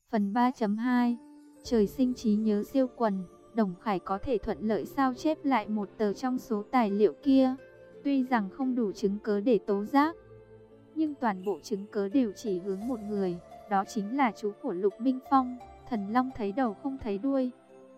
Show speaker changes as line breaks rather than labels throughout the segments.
Phần 3.2 Trời sinh trí nhớ siêu quần, Đồng Khải có thể thuận lợi sao chép lại một tờ trong số tài liệu kia. Tuy rằng không đủ chứng cớ để tố giác, nhưng toàn bộ chứng cớ đều chỉ hướng một người, đó chính là chú của Lục Minh Phong, Thần Long thấy đầu không thấy đuôi.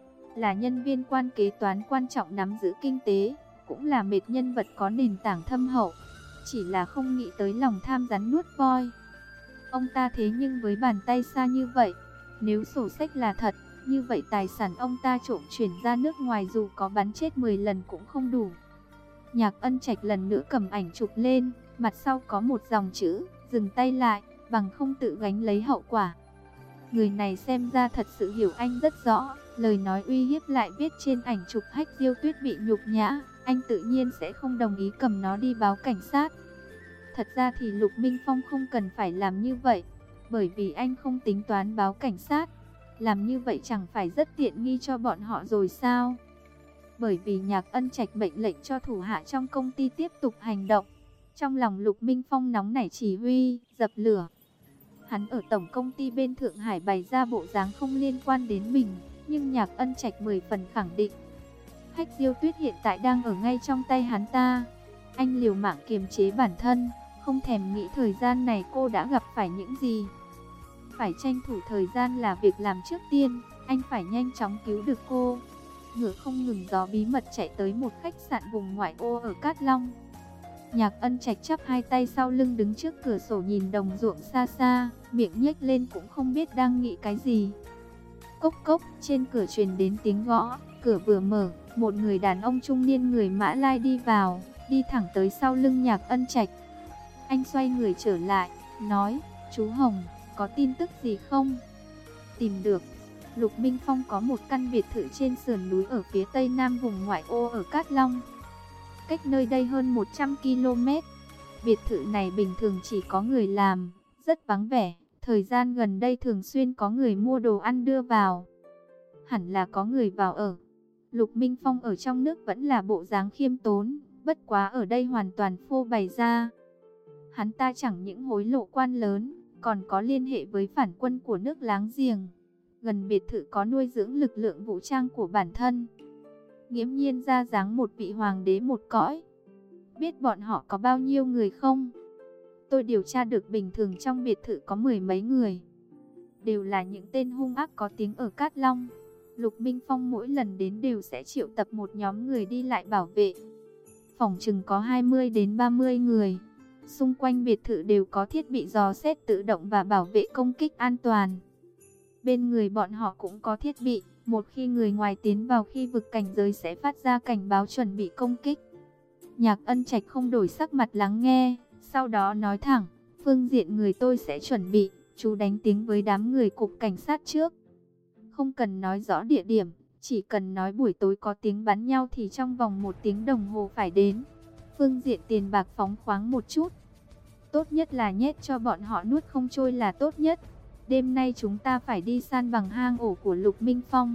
Là nhân viên quan kế toán quan trọng nắm giữ kinh tế, cũng là một nhân vật có nền tảng thâm hậu, chỉ là không nghĩ tới lòng tham rắn nuốt voi. Ông ta thế nhưng với bàn tay xa như vậy, nếu sổ sách là thật, như vậy tài sản ông ta trộm chuyển ra nước ngoài dù có bắn chết 10 lần cũng không đủ. Nhạc Ân Trạch lần nữa cầm ảnh chụp lên, mặt sau có một dòng chữ, dừng tay lại, bằng không tự gánh lấy hậu quả. Người này xem ra thật sự hiểu anh rất rõ, lời nói uy hiếp lại viết trên ảnh chụp Hách Diêu Tuyết bị nhục nhã, anh tự nhiên sẽ không đồng ý cầm nó đi báo cảnh sát. Thật ra thì Lục Minh Phong không cần phải làm như vậy, bởi vì anh không tính toán báo cảnh sát. Làm như vậy chẳng phải rất tiện nghi cho bọn họ rồi sao? Bởi vì Nhạc Ân Trạch mệnh lệnh cho thủ hạ trong công ty tiếp tục hành động. Trong lòng Lục Minh Phong nóng nảy chỉ huy, dập lửa. Hắn ở tổng công ty bên Thượng Hải bày ra bộ dáng không liên quan đến mình, nhưng Nhạc Ân Trạch 10 phần khẳng định. Hách Diêu Tuyết hiện tại đang ở ngay trong tay hắn ta. Anh liều mạng kiềm chế bản thân, không thèm nghĩ thời gian này cô đã gặp phải những gì. Phải tranh thủ thời gian là việc làm trước tiên, anh phải nhanh chóng cứu được cô. Ngựa không ngừng gió bí mật chạy tới một khách sạn vùng ngoại ô ở Cát Long. Nhạc Ân Trạch chắp hai tay sau lưng đứng trước cửa sổ nhìn đồng ruộng xa xa, miệng nhếch lên cũng không biết đang nghĩ cái gì. Cốc cốc, trên cửa truyền đến tiếng gõ, cửa vừa mở, một người đàn ông trung niên người Mã Lai đi vào, đi thẳng tới sau lưng Nhạc Ân Trạch. Anh xoay người trở lại, nói, chú Hồng, có tin tức gì không? Tìm được. Lục Minh Phong có một căn biệt thự trên sườn núi ở phía tây nam vùng ngoại ô ở Cát Long. Cách nơi đây hơn 100 km. Biệt thự này bình thường chỉ có người làm, rất vắng vẻ. Thời gian gần đây thường xuyên có người mua đồ ăn đưa vào. Hẳn là có người vào ở. Lục Minh Phong ở trong nước vẫn là bộ dáng khiêm tốn, bất quá ở đây hoàn toàn phô bày ra. Hắn ta chẳng những hối lộ quan lớn, còn có liên hệ với phản quân của nước láng giềng. Gần biệt thự có nuôi dưỡng lực lượng vũ trang của bản thân. Nghiễm nhiên ra dáng một vị hoàng đế một cõi. Biết bọn họ có bao nhiêu người không? Tôi điều tra được bình thường trong biệt thự có 10 mấy người. Đều là những tên hung ác có tiếng ở Cát Long. Lục Minh Phong mỗi lần đến đều sẽ triệu tập một nhóm người đi lại bảo vệ. Phòng chừng có 20 đến 30 người. Xung quanh biệt thự đều có thiết bị dò xét tự động và bảo vệ công kích an toàn. Bên người bọn họ cũng có thiết bị, một khi người ngoài tiến vào khi vực cảnh giới sẽ phát ra cảnh báo chuẩn bị công kích. Nhạc Ân Trạch không đổi sắc mặt lắng nghe, sau đó nói thẳng, phương diện người tôi sẽ chuẩn bị, chú đánh tiếng với đám người cục cảnh sát trước. Không cần nói rõ địa điểm, chỉ cần nói buổi tối có tiếng bắn nhau thì trong vòng 1 tiếng đồng hồ phải đến. Phương diện tiền bạc phóng khoáng một chút. Tốt nhất là nhét cho bọn họ nuốt không trôi là tốt nhất. Đêm nay chúng ta phải đi san bằng hang ổ của Lục Minh Phong.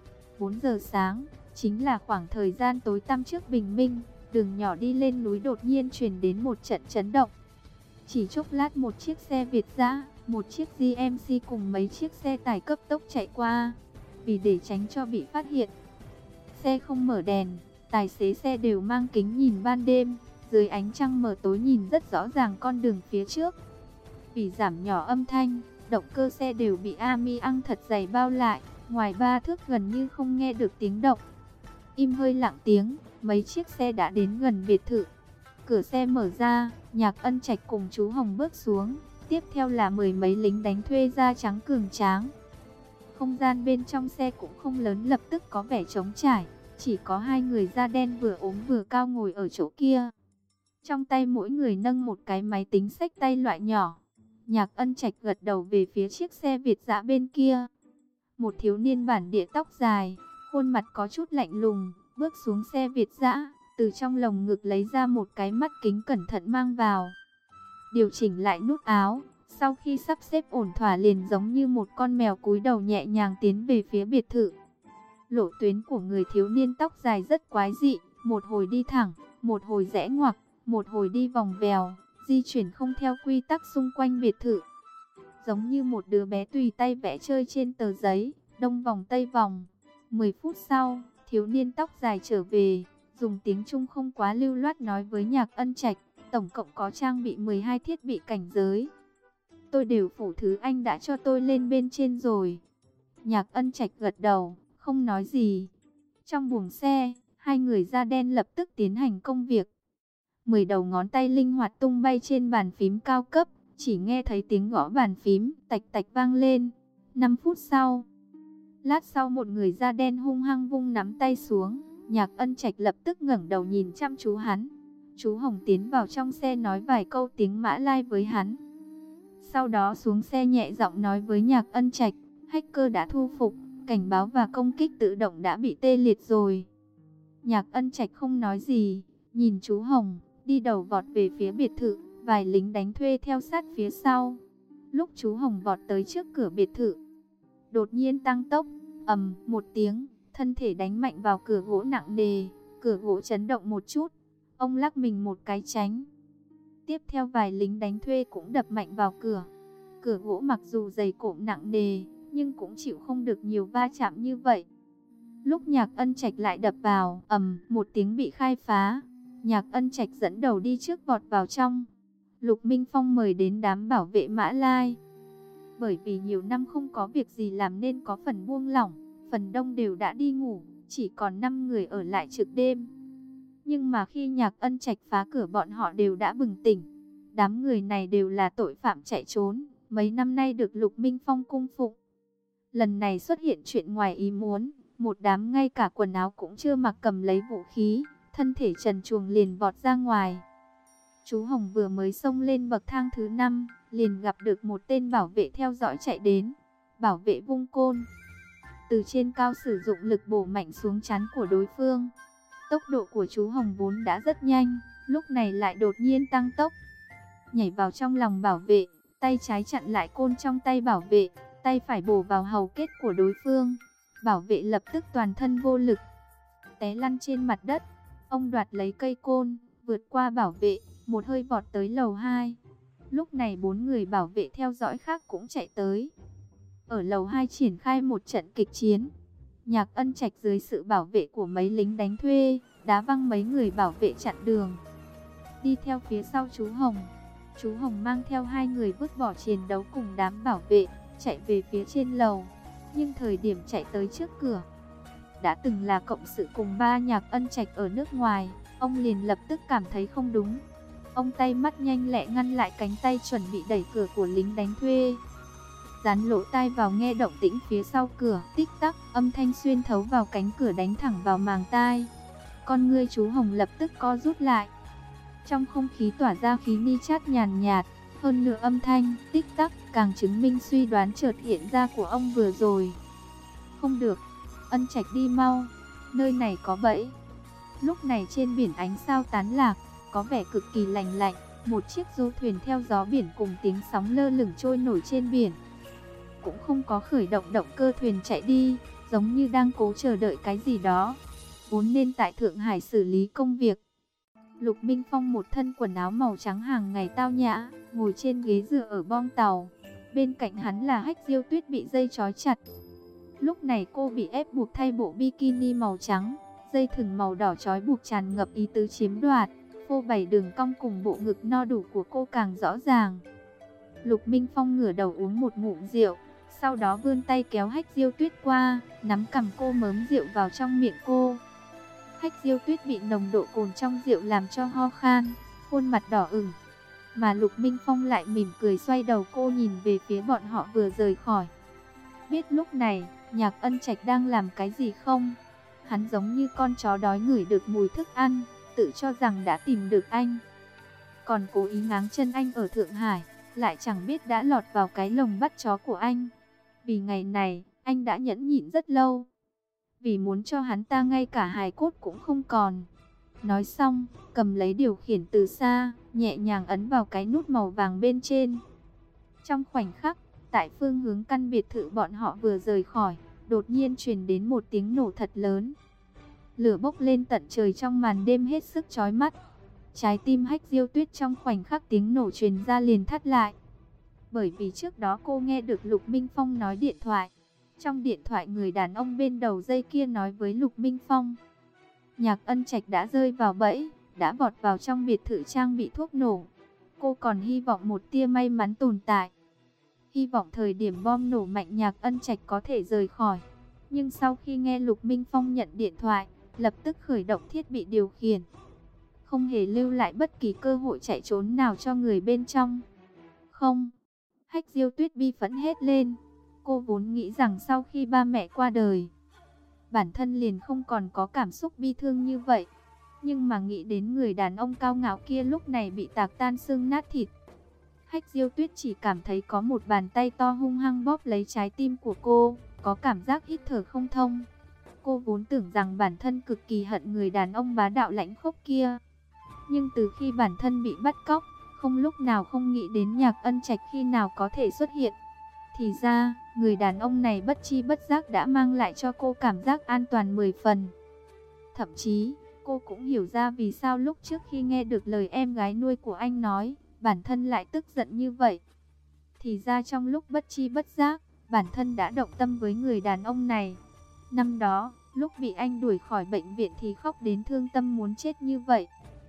4 giờ sáng, chính là khoảng thời gian tối tăm trước bình minh. Đường nhỏ đi lên núi đột nhiên truyền đến một trận chấn động. Chỉ chốc lát một chiếc xe Việt dã, một chiếc GMC cùng mấy chiếc xe tải cấp tốc chạy qua. Vì để tránh cho bị phát hiện, xe không mở đèn, tài xế xe đều mang kính nhìn ban đêm. Dưới ánh trăng mờ tối nhìn rất rõ ràng con đường phía trước. Vì giảm nhỏ âm thanh, động cơ xe đều bị amiăng thật dày bao lại, ngoài 3 thước gần như không nghe được tiếng động. Im hơi lặng tiếng, mấy chiếc xe đã đến gần biệt thự. Cửa xe mở ra, Nhạc Ân Trạch cùng chú Hồng bước xuống, tiếp theo là 10 mấy lính đánh thuê da trắng cường tráng. Không gian bên trong xe cũng không lớn, lập tức có vẻ trống trải, chỉ có 2 người da đen vừa ốm vừa cao ngồi ở chỗ kia. Trong tay mỗi người nâng một cái máy tính xách tay loại nhỏ. Nhạc Ân Trạch gật đầu về phía chiếc xe Việt dã bên kia. Một thiếu niên bản địa tóc dài, khuôn mặt có chút lạnh lùng, bước xuống xe Việt dã, từ trong lồng ngực lấy ra một cái mắt kính cẩn thận mang vào. Điều chỉnh lại nút áo, sau khi sắp xếp ổn thỏa liền giống như một con mèo cúi đầu nhẹ nhàng tiến về phía biệt thự. Lộ tuyến của người thiếu niên tóc dài rất quái dị, một hồi đi thẳng, một hồi rẽ ngoặc, một hồi đi vòng vèo, di chuyển không theo quy tắc xung quanh biệt thự. giống như một đứa bé tùy tay vẽ chơi trên tờ giấy, đông vòng tây vòng. 10 phút sau, thiếu niên tóc dài trở về, dùng tiếng Trung không quá lưu loát nói với Nhạc Ân Trạch, tổng cộng có trang bị 12 thiết bị cảnh giới. Tôi đều phủ thứ anh đã cho tôi lên bên trên rồi. Nhạc Ân Trạch gật đầu, không nói gì. Trong buồng xe, hai người da đen lập tức tiến hành công việc. 10 đầu ngón tay linh hoạt tung bay trên bàn phím cao cấp, chỉ nghe thấy tiếng gõ bàn phím tạch tạch vang lên. 5 phút sau, lát sau một người da đen hung hăng vung nắm tay xuống. Nhạc Ân Trạch lập tức ngẩng đầu nhìn chăm chú hắn. Chú Hồng tiến vào trong xe nói vài câu tiếng Mã Lai với hắn. Sau đó xuống xe nhẹ giọng nói với Nhạc Ân Trạch, hacker đã thu phục, cảnh báo và công kích tự động đã bị tê liệt rồi. Nhạc Ân Trạch không nói gì, nhìn chú Hồng, đi đầu vọt về phía biệt thự, vài lính đánh thuê theo sát phía sau. Lúc chú Hồng vọt tới trước cửa biệt thự, đột nhiên tăng tốc, ầm một tiếng, thân thể đánh mạnh vào cửa gỗ nặng nề, cửa gỗ chấn động một chút, ông lắc mình một cái tránh. Tiếp theo vài lính đánh thuê cũng đập mạnh vào cửa. Cửa gỗ mặc dù dày cộm nặng nề, nhưng cũng chịu không được nhiều va chạm như vậy. Lúc Nhạc Ân Trạch lại đập vào, ầm một tiếng bị khai phá. Nhạc Ân Trạch dẫn đầu đi trước vọt vào trong. Lục Minh Phong mời đến đám bảo vệ Mã Lai. Bởi vì nhiều năm không có việc gì làm nên có phần buông lỏng, phần đông đều đã đi ngủ, chỉ còn 5 người ở lại trực đêm. Nhưng mà khi Nhạc Ân Trạch phá cửa bọn họ đều đã bừng tỉnh. Đám người này đều là tội phạm chạy trốn, mấy năm nay được Lục Minh Phong cung phụng. Lần này xuất hiện chuyện ngoài ý muốn, một đám ngay cả quần áo cũng chưa mặc cầm lấy vũ khí, thân thể trần truồng liền vọt ra ngoài. Chú Hồng vừa mới xông lên bậc thang thứ 5, liền gặp được một tên bảo vệ theo dõi chạy đến. Bảo vệ vung côn, từ trên cao sử dụng lực bổ mạnh xuống trán của đối phương. Tốc độ của chú Hồng vốn đã rất nhanh, lúc này lại đột nhiên tăng tốc. Nhảy vào trong lòng bảo vệ, tay trái chặn lại côn trong tay bảo vệ, tay phải bổ vào hầu kết của đối phương. Bảo vệ lập tức toàn thân vô lực, té lăn trên mặt đất. Ông đoạt lấy cây côn, vượt qua bảo vệ, một hơi vọt tới lầu 2. Lúc này 4 người bảo vệ theo dõi khác cũng chạy tới. Ở lầu 2 triển khai một trận kịch chiến. Nhạc Ân Trạch dưới sự bảo vệ của mấy lính đánh thuê, đá văng mấy người bảo vệ chặn đường. Đi theo phía sau chú Hồng. Chú Hồng mang theo 2 người vứt bỏ chiến đấu cùng đám bảo vệ, chạy về phía trên lầu. Nhưng thời điểm chạy tới trước cửa, đã từng là cộng sự cùng ba Nhạc Ân Trạch ở nước ngoài, ông liền lập tức cảm thấy không đúng. Ông tay mắt nhanh lẹ ngăn lại cánh tay chuẩn bị đẩy cửa của lính đánh thuê. Dán lỗ tai vào nghe động tĩnh phía sau cửa, tích tắc, âm thanh xuyên thấu vào cánh cửa đánh thẳng vào màng tai. Con ngươi chú Hồng lập tức co rút lại. Trong không khí tỏa ra khí nitrat nhàn nhạt, hơn nữa âm thanh, tích tắc, càng chứng minh suy đoán chợt hiện ra của ông vừa rồi. Không được, Ân Trạch đi mau, nơi này có bẫy. Lúc này trên biển ánh sao tán lạc, có vẻ cực kỳ lành lạnh, một chiếc du thuyền theo gió biển cùng tiếng sóng lơ lửng trôi nổi trên biển. Cũng không có khởi động động cơ thuyền chạy đi, giống như đang cố chờ đợi cái gì đó. Vốn nên tại Thượng Hải xử lý công việc. Lục Minh Phong một thân quần áo màu trắng hàng ngày tao nhã, ngồi trên ghế dựa ở bong tàu. Bên cạnh hắn là Hách Diêu Tuyết bị dây trói chặt. Lúc này cô bị ép buộc thay bộ bikini màu trắng, dây thừng màu đỏ trói buộc tràn ngập ý tứ chiếm đoạt, phô bày đường cong cùng bộ ngực no đủ của cô càng rõ ràng. Lục Minh Phong ngửa đầu uống một ngụm rượu, sau đó vươn tay kéo Hách Diêu Tuyết qua, nắm cằm cô mớm rượu vào trong miệng cô. Hách Diêu Tuyết bị nồng độ cồn trong rượu làm cho ho khan, khuôn mặt đỏ ửng. Mà Lục Minh Phong lại mỉm cười xoay đầu cô nhìn về phía bọn họ vừa rời khỏi. Biết lúc này, Nhạc Ân Trạch đang làm cái gì không? Hắn giống như con chó đói ngửi được mùi thức ăn, tự cho rằng đã tìm được anh. Còn cố ý ngáng chân anh ở Thượng Hải, lại chẳng biết đã lọt vào cái lồng bắt chó của anh. Vì ngày này, anh đã nhẫn nhịn rất lâu. Vì muốn cho hắn ta ngay cả hài cốt cũng không còn. Nói xong, cầm lấy điều khiển từ xa, nhẹ nhàng ấn vào cái nút màu vàng bên trên. Trong khoảnh khắc, tại phương hướng căn biệt thự bọn họ vừa rời khỏi, đột nhiên truyền đến một tiếng nổ thật lớn. Lửa bốc lên tận trời trong màn đêm hết sức chói mắt. Trái tim Hách Diêu Tuyết trong khoảnh khắc tiếng nổ truyền ra liền thắt lại. Bởi vì trước đó cô nghe được Lục Minh Phong nói điện thoại. Trong điện thoại người đàn ông bên đầu dây kia nói với Lục Minh Phong, Nhạc Ân Trạch đã rơi vào bẫy, đã vọt vào trong biệt thự trang bị thuốc nổ. Cô còn hy vọng một tia may mắn tồn tại. Hy vọng thời điểm bom nổ mạnh Nhạc Ân Trạch có thể rời khỏi. Nhưng sau khi nghe Lục Minh Phong nhận điện thoại, lập tức khởi động thiết bị điều khiển. Không hề lưu lại bất kỳ cơ hội chạy trốn nào cho người bên trong. Không. Hách Diêu Tuyết bi phẫn hét lên. Cô vốn nghĩ rằng sau khi ba mẹ qua đời, bản thân liền không còn có cảm xúc bi thương như vậy. Nhưng mà nghĩ đến người đàn ông cao ngạo kia lúc này bị tạc tan xương nát thịt, Hách Diêu Tuyết chỉ cảm thấy có một bàn tay to hung hăng bóp lấy trái tim của cô, có cảm giác hít thở không thông. Cô vốn tưởng rằng bản thân cực kỳ hận người đàn ông bá đạo lãnh khốc kia. Nhưng từ khi bản thân bị bắt cóc, không lúc nào không nghĩ đến Nhạc Ân Trạch khi nào có thể xuất hiện. Thì ra, người đàn ông này bất chi bất giác đã mang lại cho cô cảm giác an toàn 10 phần. Thậm chí, cô cũng hiểu ra vì sao lúc trước khi nghe được lời em gái nuôi của anh nói, bản thân lại tức giận như vậy. Thì ra trong lúc bất chi bất giác, bản thân đã động tâm với người đàn ông này. Năm đó, lúc bị anh đuổi khỏi bệnh viện thì khóc đến thương tâm muốn chết như vậy.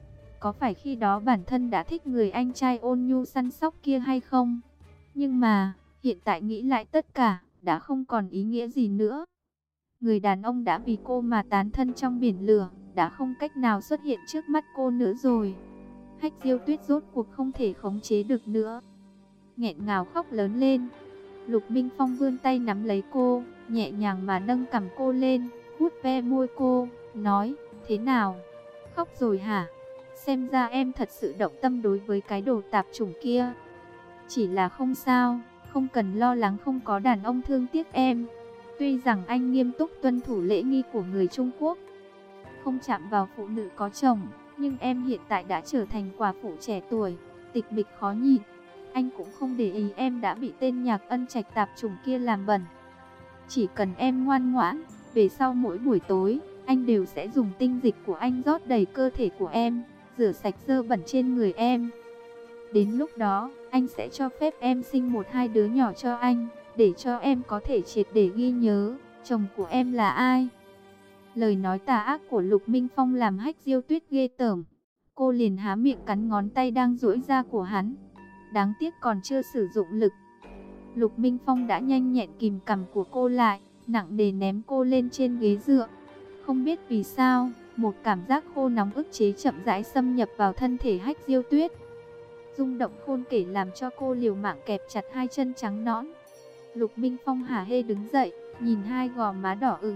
Có phải khi đó bản thân đã thích người anh trai ôn nhu săn sóc kia hay không? Nhưng mà, hiện tại nghĩ lại tất cả, đã không còn ý nghĩa gì nữa. Người đàn ông đã vì cô mà tán thân trong biển lửa, đã không cách nào xuất hiện trước mắt cô nữa rồi. Hách Diêu Tuyết rốt cuộc không thể khống chế được nữa, nghẹn ngào khóc lớn lên. Lục Minh Phong vươn tay nắm lấy cô, nhẹ nhàng mà nâng cằm cô lên, vuốt ve môi cô, nói, thế nào? Khóc rồi hả? Xem ra em thật sự động tâm đối với cái đồ tạp chủng kia. Chỉ là không sao, không cần lo lắng, không có đàn ông thương tiếc em. Tuy rằng anh nghiêm túc tuân thủ lễ nghi của người Trung Quốc, không chạm vào phụ nữ có chồng, nhưng em hiện tại đã trở thành quả phụ trẻ tuổi, tịch mịch khó nhịn. Anh cũng không để ý em đã bị tên Nhạc Ân Trạch tạp chủng kia làm bẩn. Chỉ cần em ngoan ngoãn, về sau mỗi buổi tối, anh đều sẽ dùng tinh dịch của anh rót đầy cơ thể của em, rửa sạch dơ bẩn trên người em. Đến lúc đó, anh sẽ cho phép em sinh 1-2 đứa nhỏ cho anh, để cho em có thể triệt để ghi nhớ chồng của em là ai. Lời nói tà ác của Lục Minh Phong làm Hách Diêu Tuyết ghê tởm. Cô liền há miệng cắn ngón tay đang duỗi ra của hắn. Đáng tiếc còn chưa sử dụng lực, Lục Minh Phong đã nhanh nhẹn kìm cằm của cô lại, nặng nề ném cô lên trên ghế dựa. Không biết vì sao, một cảm giác khô nóng ức chế chậm rãi xâm nhập vào thân thể Hách Diêu Tuyết. Rung động khôn kể làm cho cô liều mạng kẹp chặt hai chân trắng nõn. Lục Minh Phong hả hê đứng dậy, nhìn hai gò má đỏ ửng,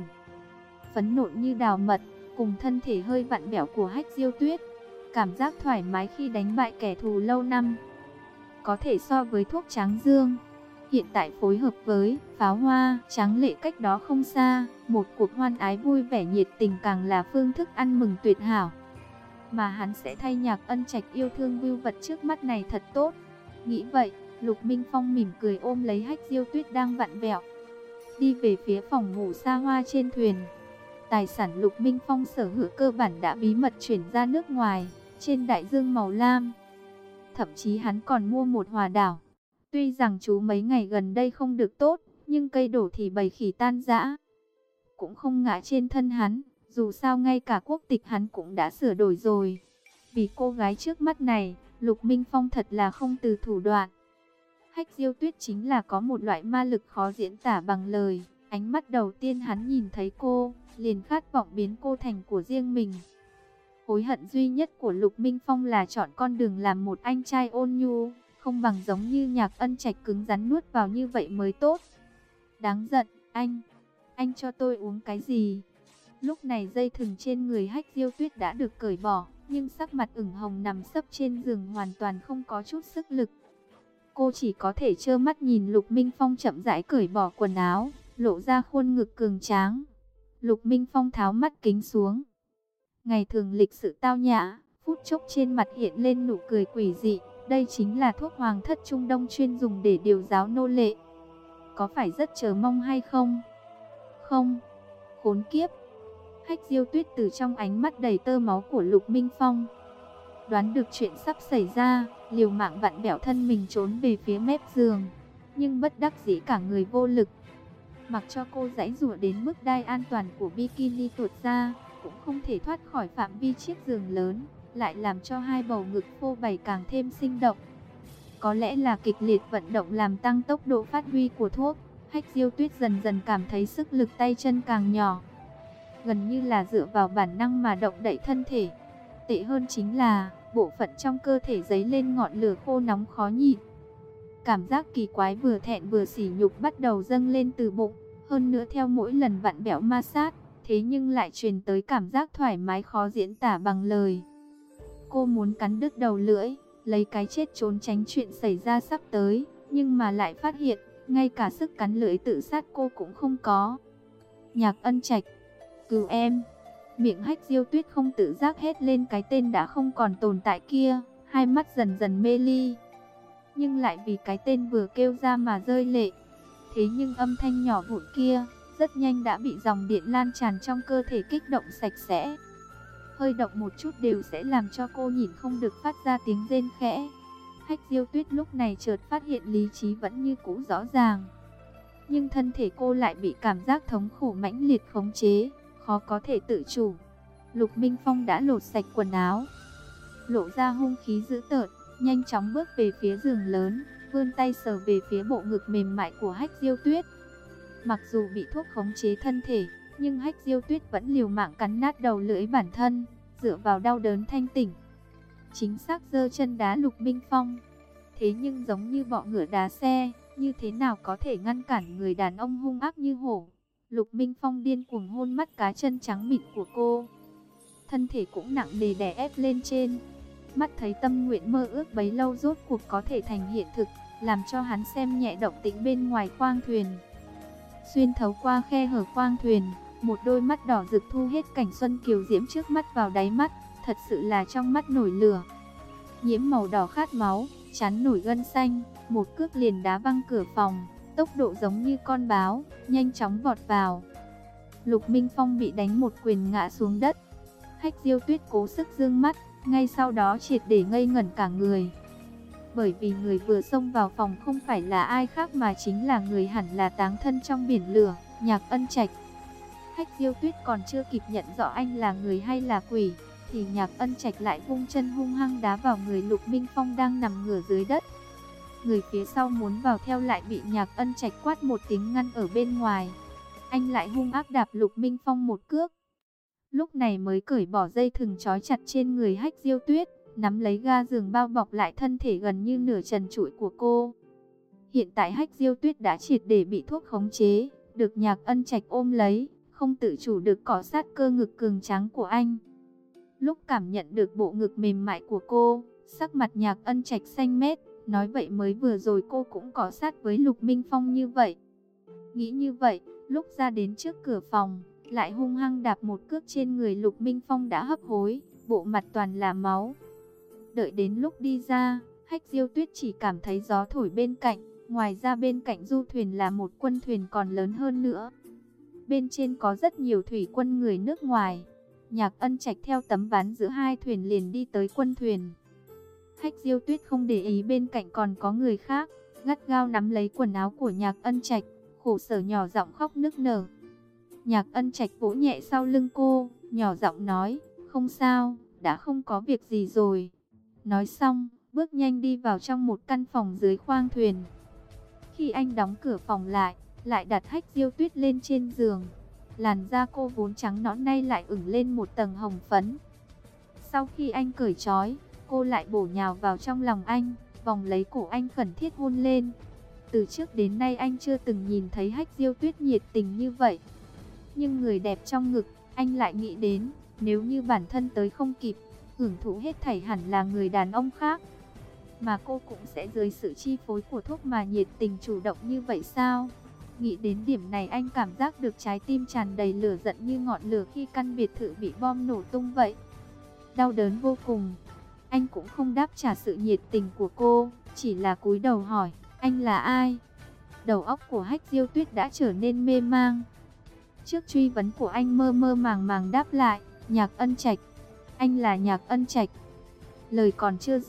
phấn nộn như đào mật, cùng thân thể hơi vặn vẹo của Hách Diêu Tuyết. Cảm giác thoải mái khi đánh bại kẻ thù lâu năm, có thể so với thuốc tráng dương. Hiện tại phối hợp với pháo hoa tráng lệ cách đó không xa, một cuộc hoan ái vui vẻ nhiệt tình càng là phương thức ăn mừng tuyệt hảo. Mà hắn sẽ thay Nhạc Ân Trạch yêu thương vưu vật trước mắt này thật tốt. Nghĩ vậy, Lục Minh Phong mỉm cười ôm lấy Hách Diêu Tuyết đang vặn vẹo, đi về phía phòng ngủ xa hoa trên thuyền. Tài sản Lục Minh Phong sở hữu cơ bản đã bí mật chuyển ra nước ngoài, trên đại dương màu lam. Thậm chí hắn còn mua một hòn đảo. Tuy rằng chú mấy ngày gần đây không được tốt, nhưng cây đổ thì bầy khỉ tan rã cũng không ngã trên thân hắn. Dù sao ngay cả quốc tịch hắn cũng đã sửa đổi rồi. Vì cô gái trước mắt này, Lục Minh Phong thật là không từ thủ đoạn. Hách Diêu Tuyết chính là có một loại ma lực khó diễn tả bằng lời. Ánh mắt đầu tiên hắn nhìn thấy cô, liền khát vọng biến cô thành của riêng mình. Hối hận duy nhất của Lục Minh Phong là chọn con đường làm một anh trai ôn nhu, không bằng giống như Nhạc Ân Trạch cứng rắn nuốt vào như vậy mới tốt. Đáng giận, anh cho tôi uống cái gì? Lúc này dây thừng trên người Hách Diêu Tuyết đã được cởi bỏ, nhưng sắc mặt ửng hồng nằm sấp trên giường hoàn toàn không có chút sức lực. Cô chỉ có thể trơ mắt nhìn Lục Minh Phong chậm rãi cởi bỏ quần áo, lộ ra khuôn ngực cường tráng. Lục Minh Phong tháo mắt kính xuống. Ngày thường lịch sự tao nhã, phút chốc trên mặt hiện lên nụ cười quỷ dị. Đây chính là thuốc hoàng thất Trung Đông chuyên dùng để điều giáo nô lệ. Có phải rất chờ mong hay không? Không. Khốn kiếp. Hách Diêu Tuyết từ trong ánh mắt đầy tơ máu của Lục Minh Phong đoán được chuyện sắp xảy ra, liều mạng vặn vẹo thân mình trốn về phía mép giường, nhưng bất đắc dĩ cả người vô lực. Mặc cho cô giãy giụa đến mức đai an toàn của bikini tuột ra, cũng không thể thoát khỏi phạm vi chiếc giường lớn, lại làm cho hai bầu ngực phô bày càng thêm sinh động. Có lẽ là kịch liệt vận động làm tăng tốc độ phát huy của thuốc, Hách Diêu Tuyết dần dần cảm thấy sức lực tay chân càng nhỏ, gần như là dựa vào bản năng mà động đậy thân thể. Tệ hơn chính là, bộ phận trong cơ thể dấy lên ngọn lửa khô nóng khó nhịn. Cảm giác kỳ quái vừa thẹn vừa sỉ nhục bắt đầu dâng lên từ bụng, hơn nữa theo mỗi lần vặn vẹo ma sát, thế nhưng lại truyền tới cảm giác thoải mái khó diễn tả bằng lời. Cô muốn cắn đứt đầu lưỡi, lấy cái chết trốn tránh chuyện xảy ra sắp tới, nhưng mà lại phát hiện, ngay cả sức cắn lưỡi tự sát cô cũng không có. Nhạc Ân Trạch, cứu em! Miệng Hách Diêu Tuyết không tự giác hét lên cái tên đã không còn tồn tại kia, hai mắt dần dần mê ly. Nhưng lại vì cái tên vừa kêu ra mà rơi lệ. Thế nhưng âm thanh nhỏ vụn kia, rất nhanh đã bị dòng điện lan tràn trong cơ thể kích động sạch sẽ. Hơi động một chút đều sẽ làm cho cô nhìn không được phát ra tiếng rên khẽ. Hách Diêu Tuyết lúc này chợt phát hiện lý trí vẫn như cũ rõ ràng. Nhưng thân thể cô lại bị cảm giác thống khổ mãnh liệt khống chế, khó có thể tự chủ. Lục Minh Phong đã lột sạch quần áo, lộ ra hung khí dữ tợn, nhanh chóng bước về phía giường lớn, vươn tay sờ về phía bộ ngực mềm mại của Hách Diêu Tuyết. Mặc dù bị thuốc khống chế thân thể, nhưng Hách Diêu Tuyết vẫn liều mạng cắn nát đầu lưỡi bản thân, dựa vào đau đớn thanh tỉnh. Chính xác giơ chân đá Lục Minh Phong. Thế nhưng giống như bọ ngựa đá xe, như thế nào có thể ngăn cản người đàn ông hung ác như hổ. Lục Minh Phong điên cuồng hôn mắt cá chân trắng mịn của cô. Thân thể cũng nặng nề đè ép lên trên. Mắt thấy tâm nguyện mơ ước bấy lâu rốt cuộc có thể thành hiện thực, làm cho hắn xem nhẹ động tĩnh bên ngoài khoang thuyền. Xuyên thấu qua khe hở khoang thuyền, một đôi mắt đỏ rực thu hết cảnh xuân kiều diễm trước mắt vào đáy mắt, thật sự là trong mắt nổi lửa. Nhiễm màu đỏ khát máu, chán nổi gân xanh, một cước liền đá văng cửa phòng, tốc độ giống như con báo, nhanh chóng vọt vào. Lục Minh Phong bị đánh một quyền ngã xuống đất. Hách Diêu Tuyết cố sức dương mắt, ngay sau đó triệt để ngây ngẩn cả người. Bởi vì người vừa xông vào phòng không phải là ai khác mà chính là người hẳn là táng thân trong biển lửa, Nhạc Ân Trạch. Hách Diêu Tuyết còn chưa kịp nhận rõ anh là người hay là quỷ, thì Nhạc Ân Trạch lại vung chân hung hăng đá vào người Lục Minh Phong đang nằm ngửa dưới đất. Người phía sau muốn vào theo lại bị Nhạc Ân Trạch quát một tiếng ngăn ở bên ngoài. Anh lại hung ác đạp Lục Minh Phong một cước. Lúc này mới cởi bỏ dây thừng trói chặt trên người Hách Diêu Tuyết, nắm lấy ga giường bao bọc lại thân thể gần như nửa trần trụi của cô. Hiện tại Hách Diêu Tuyết đã triệt để bị thuốc khống chế, được Nhạc Ân Trạch ôm lấy, không tự chủ được cọ sát cơ ngực cường tráng của anh. Lúc cảm nhận được bộ ngực mềm mại của cô, sắc mặt Nhạc Ân Trạch xanh mét, nói vậy mới vừa rồi cô cũng cọ sát với Lục Minh Phong như vậy. Nghĩ như vậy, lúc ra đến trước cửa phòng, lại hung hăng đạp một cước trên người Lục Minh Phong đã hấp hối, bộ mặt toàn là máu. Đợi đến lúc đi ra, Hách Diêu Tuyết chỉ cảm thấy gió thổi bên cạnh, ngoài ra bên cạnh du thuyền là một quân thuyền còn lớn hơn nữa. Bên trên có rất nhiều thủy quân người nước ngoài. Nhạc Ân Trạch theo tấm ván giữa hai thuyền liền đi tới quân thuyền. Hách Diêu Tuyết không để ý bên cạnh còn có người khác, gắt gao nắm lấy quần áo của Nhạc Ân Trạch, khổ sở nhỏ giọng khóc nức nở. Nhạc Ân Trạch vỗ nhẹ sau lưng cô, nhỏ giọng nói, không sao, đã không có việc gì rồi. Nói xong, bước nhanh đi vào trong một căn phòng dưới khoang thuyền. Khi anh đóng cửa phòng lại đặt Hách Diêu Tuyết lên trên giường. Làn da cô vốn trắng nõn nay lại ửng lên một tầng hồng phấn. Sau khi anh cởi trói, cô lại bổ nhào vào trong lòng anh, vòng lấy cổ anh khẩn thiết hôn lên. Từ trước đến nay anh chưa từng nhìn thấy Hách Diêu Tuyết nhiệt tình như vậy. Nhưng người đẹp trong ngực, anh lại nghĩ đến, nếu như bản thân tới không kịp, hưởng thụ hết thảy hẳn là người đàn ông khác. Mà cô cũng sẽ dưới sự chi phối của thuốc mà nhiệt tình chủ động như vậy sao? Nghĩ đến điểm này anh cảm giác được trái tim tràn đầy lửa giận như ngọn lửa khi căn biệt thự bị bom nổ tung vậy. Đau đớn vô cùng. Anh cũng không đáp trả sự nhiệt tình của cô, chỉ là cúi đầu hỏi, anh là ai? Đầu óc của Hách Diêu Tuyết đã trở nên mê mang. Trước truy vấn của anh mơ mơ màng màng đáp lại, Nhạc Ân Trạch. Anh là Nhạc Ân Trạch. Lời còn chưa dứt,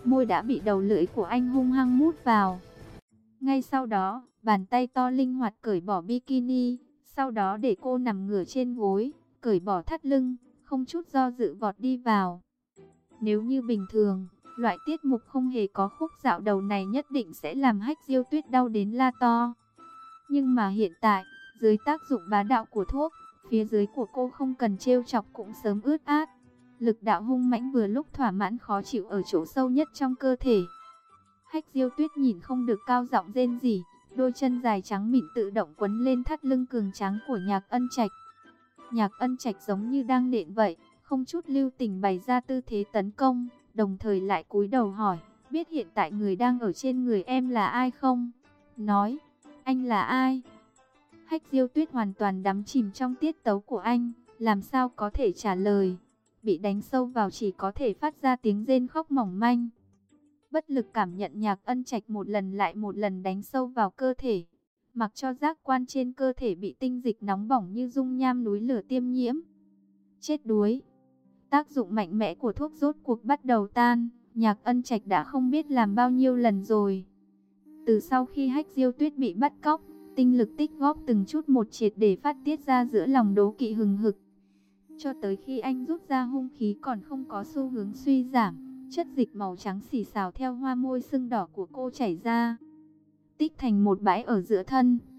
môi đã bị đầu lưỡi của anh hung hăng mút vào. Ngay sau đó, bàn tay to linh hoạt cởi bỏ bikini, sau đó để cô nằm ngửa trên gối, cởi bỏ thắt lưng, không chút do dự vọt đi vào. Nếu như bình thường, loại tiết mục không hề có khúc dạo đầu này nhất định sẽ làm Hách Diêu Tuyết đau đến la to. Nhưng mà hiện tại, dưới tác dụng bá đạo của thuốc, phía dưới của cô không cần trêu chọc cũng sớm ướt át. Lực đạo hung mãnh vừa lúc thỏa mãn khó chịu ở chỗ sâu nhất trong cơ thể. Hách Diêu Tuyết nhìn không được cao giọng rên rỉ, đôi chân dài trắng mịn tự động quấn lên thắt lưng cường tráng của Nhạc Ân Trạch. Nhạc Ân Trạch giống như đang nện vậy, không chút lưu tình bày ra tư thế tấn công, đồng thời lại cúi đầu hỏi, biết hiện tại người đang ở trên người em là ai không? Nói, anh là ai? Hách Diêu Tuyết hoàn toàn đắm chìm trong tiết tấu của anh, làm sao có thể trả lời. Bị đánh sâu vào chỉ có thể phát ra tiếng rên khóc mỏng manh. Bất lực cảm nhận Nhạc Ân Trạch một lần lại một lần đánh sâu vào cơ thể. Mặc cho giác quan trên cơ thể bị tinh dịch nóng bỏng như dung nham núi lửa tiêm nhiễm. Chết đuối. Tác dụng mạnh mẽ của thuốc rốt cuộc bắt đầu tan. Nhạc Ân Trạch đã không biết làm bao nhiêu lần rồi. Từ sau khi Hách Diêu Tuyết bị bắt cóc, tinh lực tích góp từng chút một triệt để phát tiết ra giữa lòng đố kỵ hừng hực. Cho tới khi anh rút ra hung khí còn không có xu hướng suy giảm, chất dịch màu trắng xì xào theo hoa môi sưng đỏ của cô chảy ra, tích thành một bãi ở giữa thân.